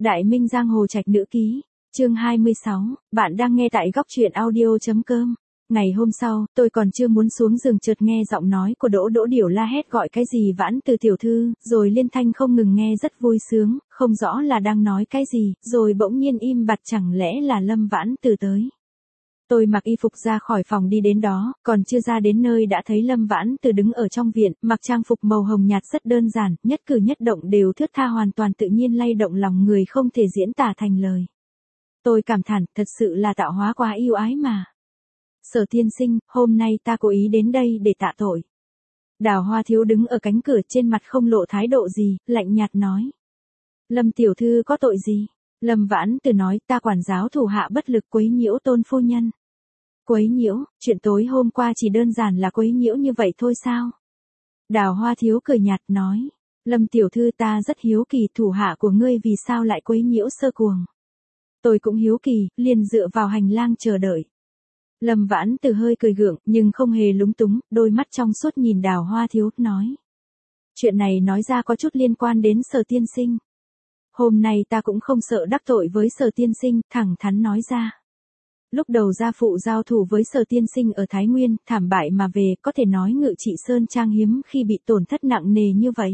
Đại Minh Giang Hồ Trạch Nữ Ký, chương 26, bạn đang nghe tại góc truyện audio.com. Ngày hôm sau, tôi còn chưa muốn xuống giường chợt nghe giọng nói của Đỗ Đỗ Điểu la hét gọi cái gì Vãn Từ tiểu thư, rồi liên thanh không ngừng nghe rất vui sướng, không rõ là đang nói cái gì, rồi bỗng nhiên im bặt, chẳng lẽ là Lâm Vãn Từ tới. Tôi mặc y phục ra khỏi phòng đi đến đó, còn chưa ra đến nơi đã thấy Lâm Vãn Từ đứng ở trong viện, mặc trang phục màu hồng nhạt rất đơn giản, nhất cử nhất động đều thướt tha, hoàn toàn tự nhiên, lay động lòng người không thể diễn tả thành lời. Tôi cảm thán, thật sự là tạo hóa quá yêu ái mà. Sở tiên sinh, hôm nay ta cố ý đến đây để tạ tội. Đào Hoa Thiếu đứng ở cánh cửa, trên mặt không lộ thái độ gì, lạnh nhạt nói. Lâm tiểu thư có tội gì? Lâm Vãn Từ nói, ta quản giáo thủ hạ bất lực quấy nhiễu tôn phu nhân. Quấy nhiễu, chuyện tối hôm qua chỉ đơn giản là quấy nhiễu như vậy thôi sao? Đào Hoa Thiếu cười nhạt nói, Lâm tiểu thư, ta rất hiếu kỳ thủ hạ của ngươi vì sao lại quấy nhiễu Sơ Cuồng. Tôi cũng hiếu kỳ, liền dựa vào hành lang chờ đợi. Lâm Vãn Từ hơi cười gượng, nhưng không hề lúng túng, đôi mắt trong suốt nhìn Đào Hoa Thiếu, nói. Chuyện này nói ra có chút liên quan đến Sở tiên sinh. Hôm nay ta cũng không sợ đắc tội với Sở tiên sinh, thẳng thắn nói ra. Lúc đầu gia phụ giao thủ với Sở tiên sinh ở Thái Nguyên, thảm bại mà về, có thể nói Ngự Trị Sơn Trang hiếm khi bị tổn thất nặng nề như vậy.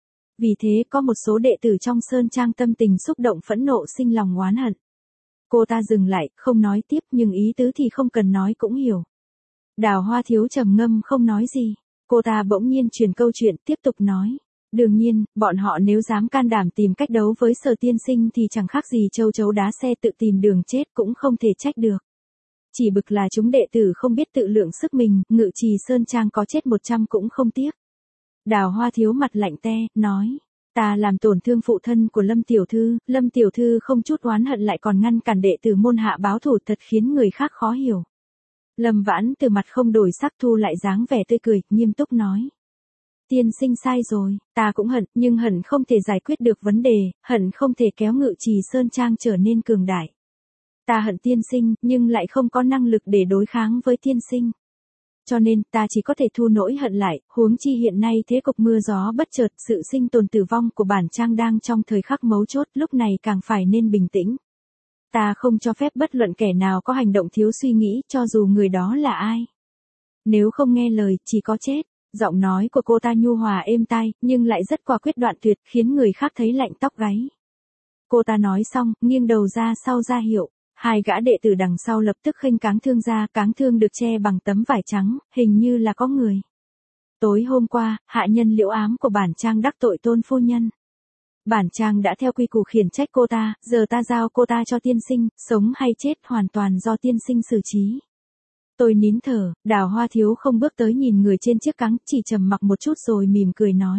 Vì thế có một số đệ tử trong Sơn Trang tâm tình xúc động, phẫn nộ, sinh lòng oán hận. Cô ta dừng lại, không nói tiếp, nhưng ý tứ thì không cần nói cũng hiểu. Đào Hoa Thiếu trầm ngâm không nói gì. Cô ta bỗng nhiên chuyển câu chuyện, tiếp tục nói. Đương nhiên, bọn họ nếu dám can đảm tìm cách đấu với Sở tiên sinh thì chẳng khác gì châu chấu đá xe, tự tìm đường chết, cũng không thể trách được. Chỉ bực là chúng đệ tử không biết tự lượng sức mình, Ngự Trì Sơn Trang có chết 100 cũng không tiếc. Đào Hoa Thiếu mặt lạnh te, nói. Ta làm tổn thương phụ thân của Lâm tiểu thư không chút oán hận lại còn ngăn cản đệ tử môn hạ báo thù, thật khiến người khác khó hiểu. Lâm Vãn Từ mặt không đổi sắc, thu lại dáng vẻ tươi cười, nghiêm túc nói. Tiên sinh sai rồi, ta cũng hận, nhưng hận không thể giải quyết được vấn đề, hận không thể kéo Ngự Trì Sơn Trang trở nên cường đại. Ta hận tiên sinh, nhưng lại không có năng lực để đối kháng với tiên sinh. Cho nên, ta chỉ có thể thu nỗi hận lại, huống chi hiện nay thế cục mưa gió bất chợt, sự sinh tồn tử vong của bản trang đang trong thời khắc mấu chốt, lúc này càng phải nên bình tĩnh. Ta không cho phép bất luận kẻ nào có hành động thiếu suy nghĩ, cho dù người đó là ai. Nếu không nghe lời, chỉ có chết. Giọng nói của cô ta nhu hòa êm tai, nhưng lại rất quả quyết đoạn tuyệt, khiến người khác thấy lạnh tóc gáy. Cô ta nói xong, nghiêng đầu ra sau ra hiệu. Hai gã đệ tử đằng sau lập tức khênh cáng thương ra, cáng thương được che bằng tấm vải trắng, hình như là có người. Tối hôm qua, hạ nhân Liễu Ám của bản trang đắc tội tôn phu nhân. Bản trang đã theo quy củ khiển trách cô ta, giờ ta giao cô ta cho tiên sinh, sống hay chết hoàn toàn do tiên sinh xử trí. Tôi nín thở, Đào Hoa Thiếu không bước tới nhìn người trên chiếc cáng, chỉ trầm mặc một chút rồi mỉm cười nói.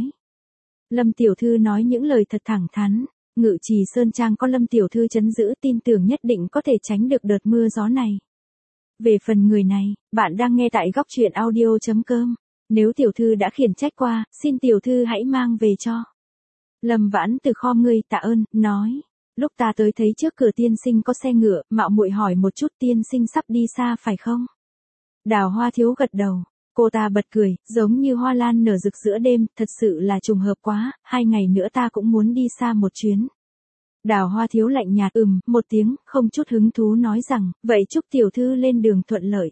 Lâm tiểu thư nói những lời thật thẳng thắn. Ngự Trì Sơn Trang có Lâm tiểu thư trấn giữ, tin tưởng nhất định có thể tránh được đợt mưa gió này. Về phần người này, bạn đang nghe tại góc truyện audio.com. Nếu tiểu thư đã khiển trách qua, xin tiểu thư hãy mang về cho. Lâm Vãn Từ khom người tạ ơn, nói. Lúc ta tới thấy trước cửa tiên sinh có xe ngựa, mạo muội hỏi một chút, tiên sinh sắp đi xa phải không? Đào Hoa Thiếu gật đầu. Cô ta bật cười, giống như hoa lan nở rực giữa đêm, thật sự là trùng hợp quá, 2 ngày nữa ta cũng muốn đi xa một chuyến. Đào Hoa Thiếu lạnh nhạt một tiếng, không chút hứng thú nói rằng, vậy chúc tiểu thư lên đường thuận lợi.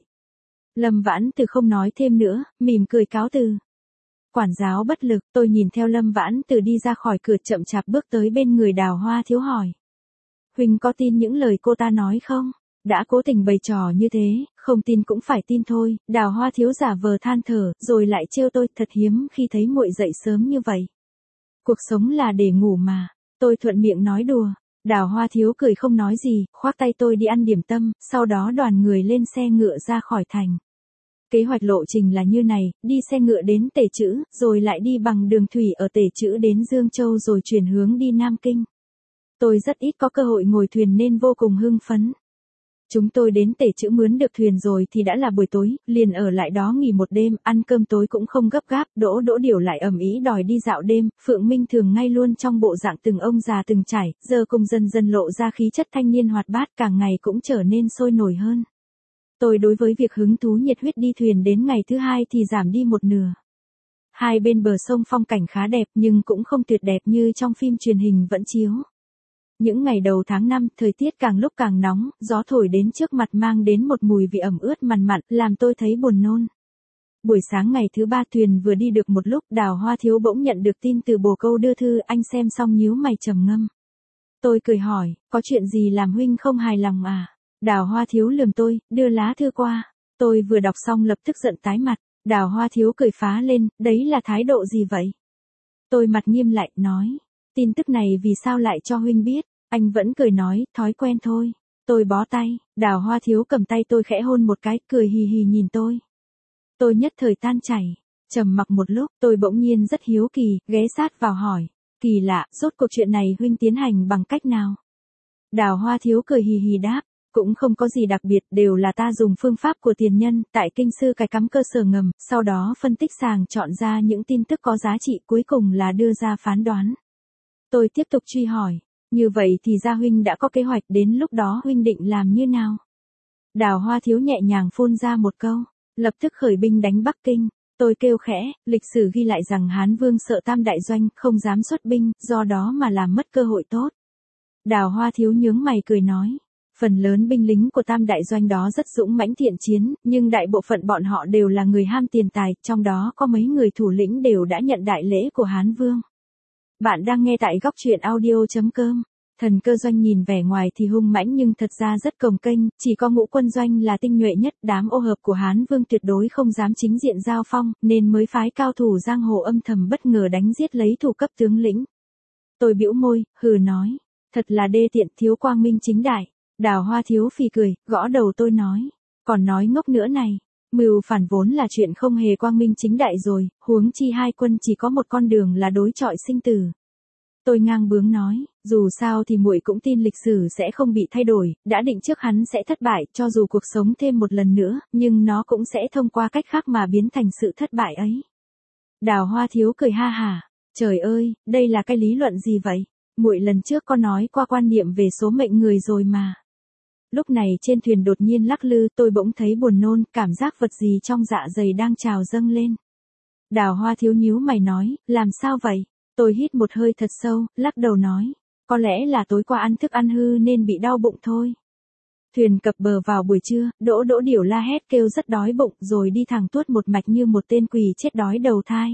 Lâm Vãn Từ không nói thêm nữa, mỉm cười cáo từ. Quản giáo bất lực, tôi nhìn theo Lâm Vãn Từ đi ra khỏi cửa, chậm chạp bước tới bên người Đào Hoa Thiếu hỏi. Huynh có tin những lời cô ta nói không? Đã cố tình bày trò như thế, không tin cũng phải tin thôi. Đào Hoa Thiếu giả vờ than thở, rồi lại trêu tôi, thật hiếm khi thấy muội dậy sớm như vậy. Cuộc sống là để ngủ mà. Tôi thuận miệng nói đùa. Đào Hoa Thiếu cười không nói gì, khoác tay tôi đi ăn điểm tâm, sau đó đoàn người lên xe ngựa ra khỏi thành. Kế hoạch lộ trình là như này, đi xe ngựa đến Tể Chữ, rồi lại đi bằng đường thủy ở Tể Chữ đến Dương Châu rồi chuyển hướng đi Nam Kinh. Tôi rất ít có cơ hội ngồi thuyền nên vô cùng hưng phấn. Chúng tôi đến Tể Chữ mướn được thuyền rồi thì đã là buổi tối, liền ở lại đó nghỉ một đêm, ăn cơm tối cũng không gấp gáp, Đỗ Đỗ Điểu lại ầm ĩ đòi đi dạo đêm, Phượng Minh thường ngay luôn trong bộ dạng từng ông già từng trải, giờ cùng dần dần lộ ra khí chất thanh niên hoạt bát, càng ngày cũng trở nên sôi nổi hơn. Tôi đối với việc hứng thú nhiệt huyết đi thuyền đến ngày thứ 2 thì giảm đi một nửa. Hai bên bờ sông phong cảnh khá đẹp nhưng cũng không tuyệt đẹp như trong phim truyền hình vẫn chiếu. Những ngày đầu tháng 5, thời tiết càng lúc càng nóng, gió thổi đến trước mặt mang đến một mùi vị ẩm ướt mằn mặn, làm tôi thấy buồn nôn. Buổi sáng ngày thứ 3 thuyền vừa đi được một lúc, Đào Hoa Thiếu bỗng nhận được tin từ bồ câu đưa thư, anh xem xong nhíu mày trầm ngâm. Tôi cười hỏi, có chuyện gì làm huynh không hài lòng à? Đào Hoa Thiếu lườm tôi, đưa lá thư qua. Tôi vừa đọc xong lập tức giận tái mặt. Đào Hoa Thiếu cười phá lên, đấy là thái độ gì vậy? Tôi mặt nghiêm lại, nói, tin tức này vì sao lại cho huynh biết? Anh vẫn cười nói, thói quen thôi. Tôi bó tay, Đào Hoa Thiếu cầm tay tôi khẽ hôn một cái, cười hì hì nhìn tôi. Tôi nhất thời tan chảy, trầm mặc một lúc, tôi bỗng nhiên rất hiếu kỳ, ghé sát vào hỏi, kỳ lạ, rốt cuộc chuyện này huynh tiến hành bằng cách nào? Đào Hoa Thiếu cười hì hì đáp, cũng không có gì đặc biệt, đều là ta dùng phương pháp của tiền nhân, tại kinh sư cài cắm cơ sở ngầm, sau đó phân tích sàng chọn ra những tin tức có giá trị, cuối cùng là đưa ra phán đoán. Tôi tiếp tục truy hỏi, như vậy thì ra huynh đã có kế hoạch, đến lúc đó huynh định làm như nào? Đào Hoa Thiếu nhẹ nhàng phun ra một câu, lập tức khởi binh đánh Bắc Kinh. Tôi kêu khẽ, lịch sử ghi lại rằng Hán Vương sợ Tam Đại Doanh, không dám xuất binh, do đó mà làm mất cơ hội tốt. Đào Hoa Thiếu nhướng mày cười nói, phần lớn binh lính của Tam Đại Doanh đó rất dũng mãnh thiện chiến, nhưng đại bộ phận bọn họ đều là người ham tiền tài, trong đó có mấy người thủ lĩnh đều đã nhận đại lễ của Hán Vương. Bạn đang nghe tại góc truyện audio.com. Thần Cơ Doanh nhìn vẻ ngoài thì hung mãnh nhưng thật ra rất cồng kênh, chỉ có Ngũ Quân Doanh là tinh nhuệ nhất, đám ô hợp của Hán Vương tuyệt đối không dám chính diện giao phong, nên mới phái cao thủ giang hồ âm thầm bất ngờ đánh giết lấy thủ cấp tướng lĩnh. Tôi bĩu môi, hừ nói, thật là đê tiện, thiếu quang minh chính đại. Đào Hoa Thiếu phì cười, gõ đầu tôi nói, còn nói ngốc nữa này, mưu phản vốn là chuyện không hề quang minh chính đại rồi, huống chi hai quân chỉ có một con đường là đối chọi sinh tử. Tôi ngang bướng nói, dù sao thì muội cũng tin lịch sử sẽ không bị thay đổi, đã định trước hắn sẽ thất bại, cho dù cuộc sống thêm một lần nữa, nhưng nó cũng sẽ thông qua cách khác mà biến thành sự thất bại ấy. Đào Hoa Thiếu cười ha hả, trời ơi, đây là cái lý luận gì vậy? Muội lần trước có nói qua quan niệm về số mệnh người rồi mà. Lúc này trên thuyền đột nhiên lắc lư, tôi bỗng thấy buồn nôn, cảm giác vật gì trong dạ dày đang trào dâng lên. Đào Hoa Thiếu nhíu mày nói, làm sao vậy? Tôi hít một hơi thật sâu, lắc đầu nói, có lẽ là tối qua ăn thức ăn hư nên bị đau bụng thôi. Thuyền cập bờ vào buổi trưa, Đỗ Đỗ Điểu la hét kêu rất đói bụng rồi đi thẳng tuốt một mạch như một tên quỷ chết đói đầu thai.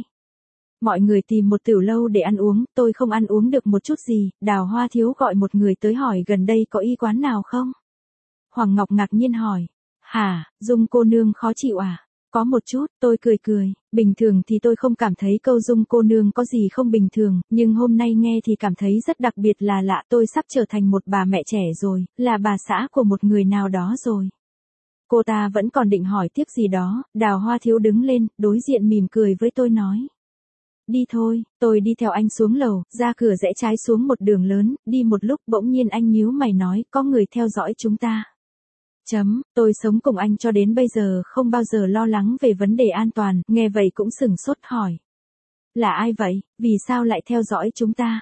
Mọi người tìm một tiểu lâu để ăn uống, tôi không ăn uống được một chút gì, Đào Hoa Thiếu gọi một người tới hỏi gần đây có y quán nào không? Hoàng Ngọc ngạc nhiên hỏi, hả, Dung cô nương khó chịu à? Có một chút, tôi cười cười, bình thường thì tôi không cảm thấy câu Dung cô nương có gì không bình thường, nhưng hôm nay nghe thì cảm thấy rất đặc biệt là lạ, tôi sắp trở thành một bà mẹ trẻ rồi, là bà xã của một người nào đó rồi. Cô ta vẫn còn định hỏi tiếp gì đó, Đào Hoa Thiếu đứng lên, đối diện mỉm cười với tôi nói. Đi thôi, tôi đi theo anh xuống lầu, ra cửa rẽ trái xuống một đường lớn, đi một lúc bỗng nhiên anh nhíu mày nói, có người theo dõi chúng ta. Tôi sống cùng anh cho đến bây giờ không bao giờ lo lắng về vấn đề an toàn, nghe vậy cũng sửng sốt hỏi. Là ai vậy, vì sao lại theo dõi chúng ta?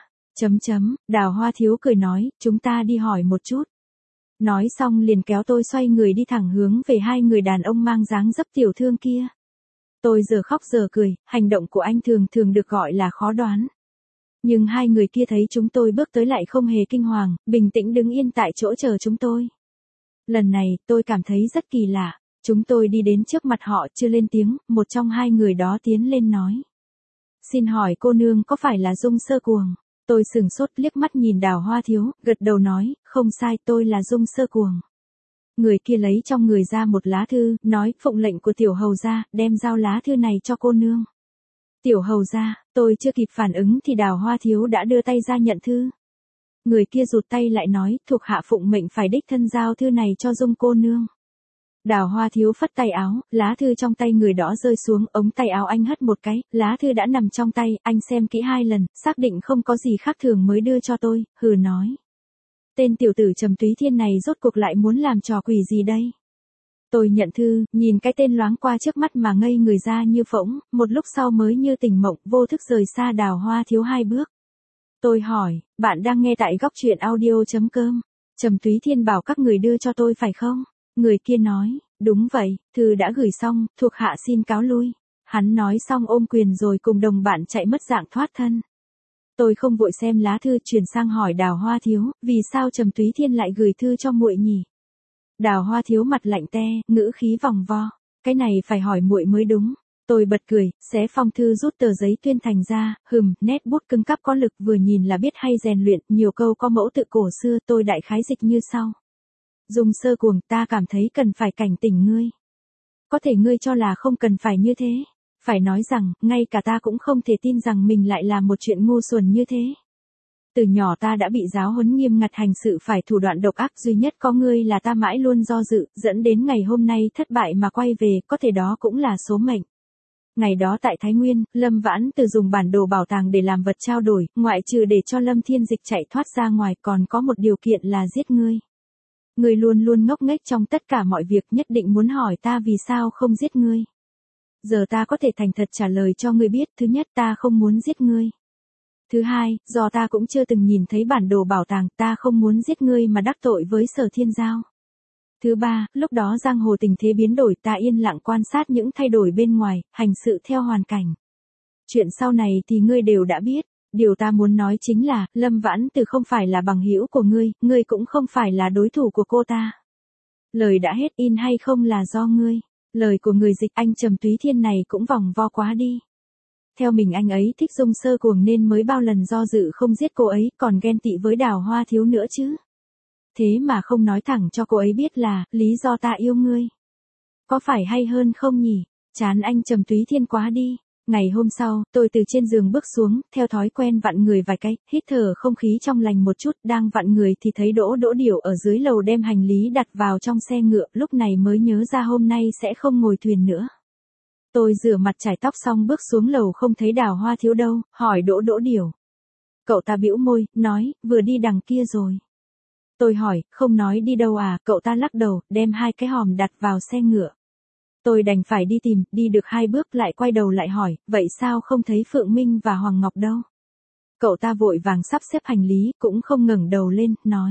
Đào Hoa Thiếu cười nói, chúng ta đi hỏi một chút. Nói xong liền kéo tôi xoay người đi thẳng hướng về hai người đàn ông mang dáng dấp tiểu thương kia. Tôi giờ khóc giờ cười, hành động của anh thường thường được gọi là khó đoán. Nhưng hai người kia thấy chúng tôi bước tới lại không hề kinh hoàng, bình tĩnh đứng yên tại chỗ chờ chúng tôi. Lần này, tôi cảm thấy rất kỳ lạ. Chúng tôi đi đến trước mặt họ chưa lên tiếng, một trong hai người đó tiến lên nói. Xin hỏi cô nương có phải là Dung Sơ Cuồng? Tôi sửng sốt liếc mắt nhìn Đào Hoa Thiếu, gật đầu nói, không sai, tôi là Dung Sơ Cuồng. Người kia lấy trong người ra một lá thư, nói, phụng lệnh của tiểu hầu gia, đem giao lá thư này cho cô nương. Tiểu hầu gia, tôi chưa kịp phản ứng thì Đào Hoa Thiếu đã đưa tay ra nhận thư. Người kia rụt tay lại nói, thuộc hạ phụng mệnh phải đích thân giao thư này cho Dung cô nương. Đào Hoa Thiếu phất tay áo, lá thư trong tay người đó rơi xuống, ống tay áo anh hất một cái, lá thư đã nằm trong tay, anh xem kỹ 2 lần, xác định không có gì khác thường mới đưa cho tôi, hừ nói. Tên tiểu tử Trầm Túy Thiên này rốt cuộc lại muốn làm trò quỷ gì đây? Tôi nhận thư, nhìn cái tên loáng qua trước mắt mà ngây người ra như phỗng, một lúc sau mới như tỉnh mộng, vô thức rời xa Đào Hoa Thiếu 2 bước. Tôi hỏi, bạn đang nghe tại góc truyện audio.com. Trầm Túy Thiên bảo các người đưa cho tôi phải không? Người kia nói, đúng vậy, thư đã gửi xong, thuộc hạ xin cáo lui. Hắn nói xong ôm quyền rồi cùng đồng bạn chạy mất dạng thoát thân. Tôi không vội xem lá thư, chuyển sang hỏi Đào Hoa Thiếu, vì sao Trầm Túy Thiên lại gửi thư cho muội nhỉ? Đào Hoa Thiếu mặt lạnh te, ngữ khí vòng vo. Cái này phải hỏi muội mới đúng. Tôi bật cười, xé phong thư rút tờ giấy tuyên thành ra, nét bút cứng cáp có lực, vừa nhìn là biết hay rèn luyện, nhiều câu có mẫu tự cổ xưa. Tôi đại khái dịch như sau. Dung Sơ Cuồng, ta cảm thấy cần phải cảnh tỉnh ngươi. Có thể ngươi cho là không cần phải như thế. Phải nói rằng, ngay cả ta cũng không thể tin rằng mình lại làm một chuyện ngu xuẩn như thế. Từ nhỏ ta đã bị giáo huấn nghiêm ngặt hành sự phải thủ đoạn độc ác, duy nhất có ngươi là ta mãi luôn do dự, dẫn đến ngày hôm nay thất bại mà quay về, có thể đó cũng là số mệnh. Ngày đó tại Thái Nguyên, Lâm Vãn Từ dùng bản đồ bảo tàng để làm vật trao đổi, ngoại trừ để cho Lâm Thiên Dịch chạy thoát ra ngoài, còn có một điều kiện là giết ngươi. Ngươi luôn luôn ngốc nghếch trong tất cả mọi việc, nhất định muốn hỏi ta vì sao không giết ngươi. Giờ ta có thể thành thật trả lời cho ngươi biết, thứ nhất ta không muốn giết ngươi. Thứ hai, do ta cũng chưa từng nhìn thấy bản đồ bảo tàng, ta không muốn giết ngươi mà đắc tội với Sở Thiên Giao. Thứ ba, lúc đó giang hồ tình thế biến đổi, ta yên lặng quan sát những thay đổi bên ngoài, hành sự theo hoàn cảnh. Chuyện sau này thì ngươi đều đã biết, điều ta muốn nói chính là, Lâm Vãn Từ không phải là bằng hữu của ngươi cũng không phải là đối thủ của cô ta. Lời đã hết, in hay không là do ngươi. Lời của người dịch, anh Trầm Túy Thiên này cũng vòng vo quá đi. Theo mình anh ấy thích Dung Sơ Cuồng nên mới bao lần do dự không giết cô ấy, còn ghen tị với Đào Hoa Thiếu nữa chứ. Thế mà không nói thẳng cho cô ấy biết là, lý do ta yêu ngươi. Có phải hay hơn không nhỉ? Chán anh Trầm Túy Thiên quá đi. Ngày hôm sau, tôi từ trên giường bước xuống, theo thói quen vặn người vài cái, hít thở không khí trong lành một chút, đang vặn người thì thấy Đỗ Điểu ở dưới lầu đem hành lý đặt vào trong xe ngựa, lúc này mới nhớ ra hôm nay sẽ không ngồi thuyền nữa. Tôi rửa mặt chải tóc xong bước xuống lầu không thấy Đào Hoa Thiếu đâu, hỏi Đỗ Điểu. Cậu ta bĩu môi, nói, vừa đi đằng kia rồi. Tôi hỏi, không nói đi đâu à, cậu ta lắc đầu, đem 2 cái hòm đặt vào xe ngựa. Tôi đành phải đi tìm, đi được 2 bước lại quay đầu lại hỏi, vậy sao không thấy Phượng Minh và Hoàng Ngọc đâu? Cậu ta vội vàng sắp xếp hành lý, cũng không ngẩng đầu lên, nói.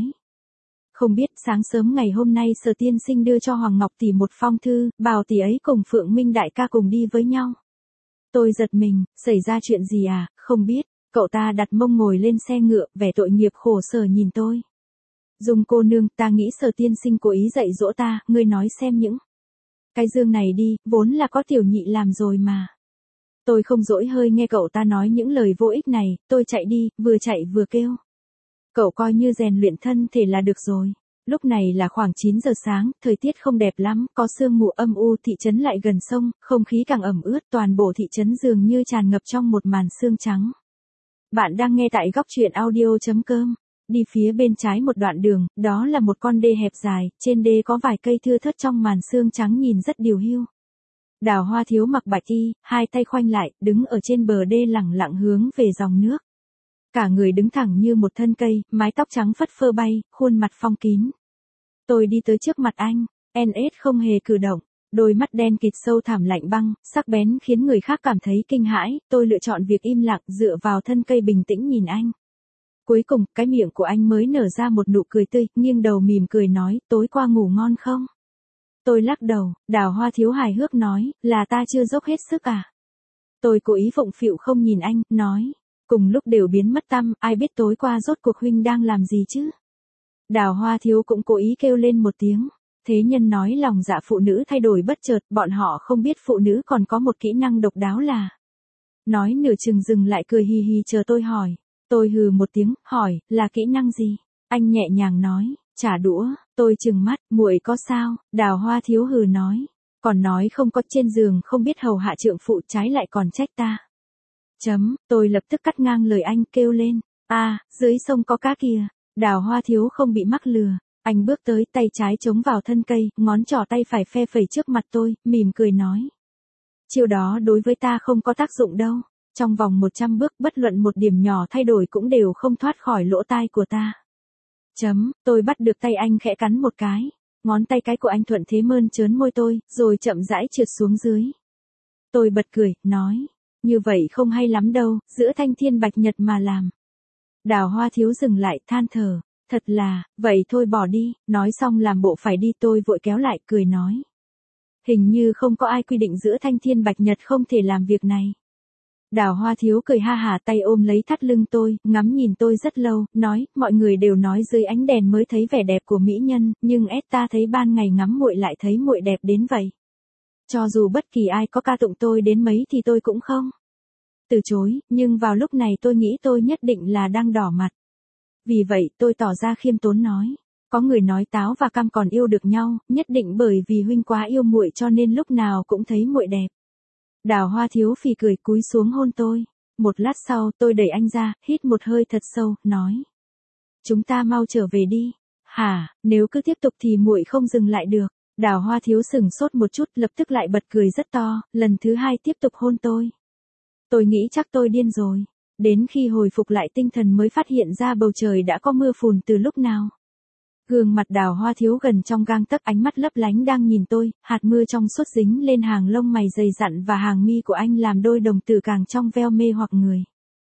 Không biết, sáng sớm ngày hôm nay Sở tiên sinh đưa cho Hoàng Ngọc tỷ một phong thư, bảo tỷ ấy cùng Phượng Minh đại ca cùng đi với nhau. Tôi giật mình, xảy ra chuyện gì à, không biết. Cậu ta đặt mông ngồi lên xe ngựa, vẻ tội nghiệp khổ sở nhìn tôi. Dung cô nương, ta nghĩ Sở tiên sinh cố ý dạy dỗ ta, ngươi nói xem những cái dương này đi, vốn là có tiểu nhị làm rồi mà. Tôi không dỗi hơi nghe cậu ta nói những lời vô ích này, tôi chạy đi, vừa chạy vừa kêu. Cậu coi như rèn luyện thân thể là được rồi. Lúc này là khoảng 9 giờ sáng, thời tiết không đẹp lắm, có sương mù âm u, thị trấn lại gần sông, không khí càng ẩm ướt, toàn bộ thị trấn dường như tràn ngập trong một màn sương trắng. Bạn đang nghe tại góc truyện audio.com. Đi phía bên trái một đoạn đường, đó là một con đê hẹp dài, trên đê có vài cây thưa thớt trong màn sương trắng nhìn rất điều hưu. Đào Hoa Thiếu mặc bạch y, 2 tay khoanh lại, đứng ở trên bờ đê lẳng lặng hướng về dòng nước. Cả người đứng thẳng như một thân cây, mái tóc trắng phất phơ bay, khuôn mặt phong kín. Tôi đi tới trước mặt anh, NS không hề cử động, đôi mắt đen kịt sâu thẳm lạnh băng, sắc bén khiến người khác cảm thấy kinh hãi, tôi lựa chọn việc im lặng dựa vào thân cây bình tĩnh nhìn anh. Cuối cùng, cái miệng của anh mới nở ra một nụ cười tươi, nghiêng đầu mỉm cười nói, tối qua ngủ ngon không? Tôi lắc đầu, Đào Hoa Thiếu hài hước nói, là ta chưa dốc hết sức à? Tôi cố ý phụng phịu không nhìn anh, nói, cùng lúc đều biến mất tăm, ai biết tối qua rốt cuộc huynh đang làm gì chứ? Đào Hoa Thiếu cũng cố ý kêu lên một tiếng. Thế nhân nói lòng dạ phụ nữ thay đổi bất chợt, bọn họ không biết phụ nữ còn có một kỹ năng độc đáo là. Nói nửa chừng dừng lại cười hì hì chờ tôi hỏi. Tôi hừ một tiếng, hỏi, là kỹ năng gì? Anh nhẹ nhàng nói, trả đũa. Tôi trừng mắt, muội có sao? Đào Hoa Thiếu hừ nói. Còn nói không có, trên giường không biết hầu hạ trượng phụ, trái lại còn trách ta. Tôi lập tức cắt ngang lời anh, kêu lên. Dưới sông có cá kìa. Đào Hoa Thiếu không bị mắc lừa. Anh bước tới, tay trái chống vào thân cây, ngón trỏ tay phải phe phẩy trước mặt tôi, mỉm cười nói. Chiêu đó đối với ta không có tác dụng đâu. Trong vòng 100 bước, bất luận một điểm nhỏ thay đổi cũng đều không thoát khỏi lỗ tai của ta. Tôi bắt được tay anh khẽ cắn một cái. Ngón tay cái của anh thuận thế mơn trớn môi tôi, rồi chậm rãi trượt xuống dưới. Tôi bật cười, nói. Như vậy không hay lắm đâu, giữa thanh thiên bạch nhật mà làm. Đào Hoa Thiếu dừng lại, than thở. Thật là, vậy thôi bỏ đi, nói xong làm bộ phải đi, tôi vội kéo lại, cười nói. Hình như không có ai quy định giữa thanh thiên bạch nhật không thể làm việc này. Đào Hoa Thiếu cười ha hả tay ôm lấy thắt lưng tôi, ngắm nhìn tôi rất lâu, nói, mọi người đều nói dưới ánh đèn mới thấy vẻ đẹp của mỹ nhân, nhưng ta thấy ban ngày ngắm muội lại thấy muội đẹp đến vậy. Cho dù bất kỳ ai có ca tụng tôi đến mấy thì tôi cũng không từ chối, nhưng vào lúc này tôi nghĩ tôi nhất định là đang đỏ mặt. Vì vậy tôi tỏ ra khiêm tốn nói, có người nói táo và cam còn yêu được nhau, nhất định bởi vì huynh quá yêu muội cho nên lúc nào cũng thấy muội đẹp. Đào Hoa Thiếu phì cười cúi xuống hôn tôi. Một lát sau tôi đẩy anh ra, hít một hơi thật sâu, nói. Chúng ta mau trở về đi. Hả, nếu cứ tiếp tục thì muội không dừng lại được. Đào Hoa Thiếu sừng sốt một chút, lập tức lại bật cười rất to, lần thứ hai tiếp tục hôn tôi. Tôi nghĩ chắc tôi điên rồi. Đến khi hồi phục lại tinh thần mới phát hiện ra bầu trời đã có mưa phùn từ lúc nào. Gương mặt Đào Hoa Thiếu gần trong gang tấc, ánh mắt lấp lánh đang nhìn tôi, hạt mưa trong suốt dính lên hàng lông mày dày dặn và hàng mi của anh làm đôi đồng tử càng trong veo mê hoặc người.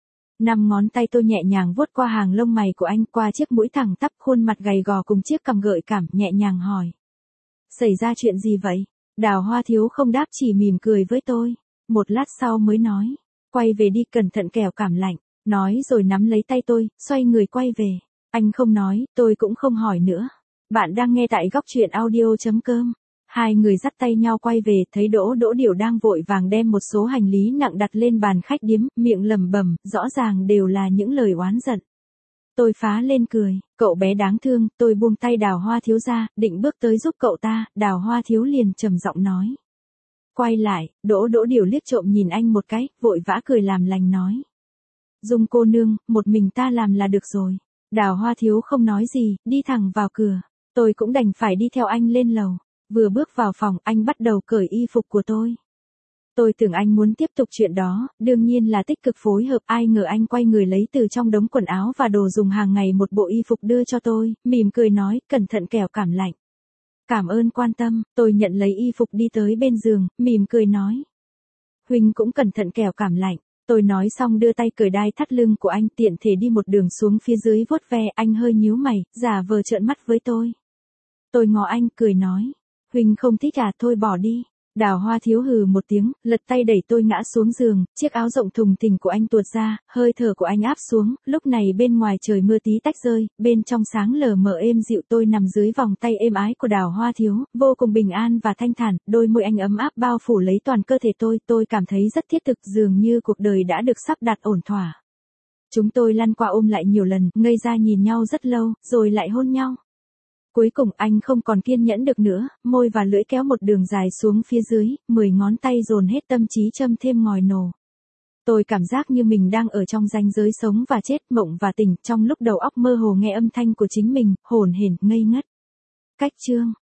5 ngón tay tôi nhẹ nhàng vuốt qua hàng lông mày của anh, qua chiếc mũi thẳng tắp, khuôn mặt gầy gò cùng chiếc cằm gợi cảm, nhẹ nhàng hỏi. Xảy ra chuyện gì vậy? Đào Hoa Thiếu không đáp, chỉ mỉm cười với tôi. Một lát sau mới nói. Quay về đi, cẩn thận kẻo cảm lạnh. Nói rồi nắm lấy tay tôi, xoay người quay về. Anh không nói, tôi cũng không hỏi nữa. Bạn đang nghe tại góc truyện audio.com. Hai người dắt tay nhau quay về, thấy Đỗ Đỗ Điểu đang vội vàng đem một số hành lý nặng đặt lên bàn khách điếm, miệng lẩm bẩm, rõ ràng đều là những lời oán giận. Tôi phá lên cười, cậu bé đáng thương, tôi buông tay Đào Hoa Thiếu ra, định bước tới giúp cậu ta, Đào Hoa Thiếu liền trầm giọng nói. Quay lại, Đỗ Đỗ Điểu liếc trộm nhìn anh một cái, vội vã cười làm lành nói. Dung cô nương, một mình ta làm là được rồi. Đào Hoa Thiếu không nói gì, đi thẳng vào cửa. Tôi cũng đành phải đi theo anh lên lầu. Vừa bước vào phòng, anh bắt đầu cởi y phục của tôi. Tôi tưởng anh muốn tiếp tục chuyện đó, đương nhiên là tích cực phối hợp, ai ngờ anh quay người lấy từ trong đống quần áo và đồ dùng hàng ngày một bộ y phục đưa cho tôi, mỉm cười nói, cẩn thận kẻo cảm lạnh. Cảm ơn quan tâm, tôi nhận lấy y phục đi tới bên giường, mỉm cười nói. Huynh cũng cẩn thận kẻo cảm lạnh. Tôi nói xong đưa tay cởi đai thắt lưng của anh, tiện thể đi một đường xuống phía dưới vuốt ve, anh hơi nhíu mày, giả vờ trợn mắt với tôi. Tôi ngó anh, cười nói. Huynh không thích à, thôi bỏ đi. Đào Hoa Thiếu hừ một tiếng, lật tay đẩy tôi ngã xuống giường, chiếc áo rộng thùng thình của anh tuột ra, hơi thở của anh áp xuống, lúc này bên ngoài trời mưa tí tách rơi, bên trong sáng lờ mờ êm dịu, tôi nằm dưới vòng tay êm ái của Đào Hoa Thiếu, vô cùng bình an và thanh thản, đôi môi anh ấm áp bao phủ lấy toàn cơ thể tôi cảm thấy rất thiết thực, dường như cuộc đời đã được sắp đặt ổn thỏa. Chúng tôi lăn qua ôm lại nhiều lần, ngây ra nhìn nhau rất lâu, rồi lại hôn nhau. Cuối cùng anh không còn kiên nhẫn được nữa, môi và lưỡi kéo một đường dài xuống phía dưới, 10 ngón tay dồn hết tâm trí châm thêm ngòi nổ. Tôi cảm giác như mình đang ở trong ranh giới sống và chết, mộng và tỉnh, trong lúc đầu óc mơ hồ nghe âm thanh của chính mình, hổn hển, ngây ngất. Cách chương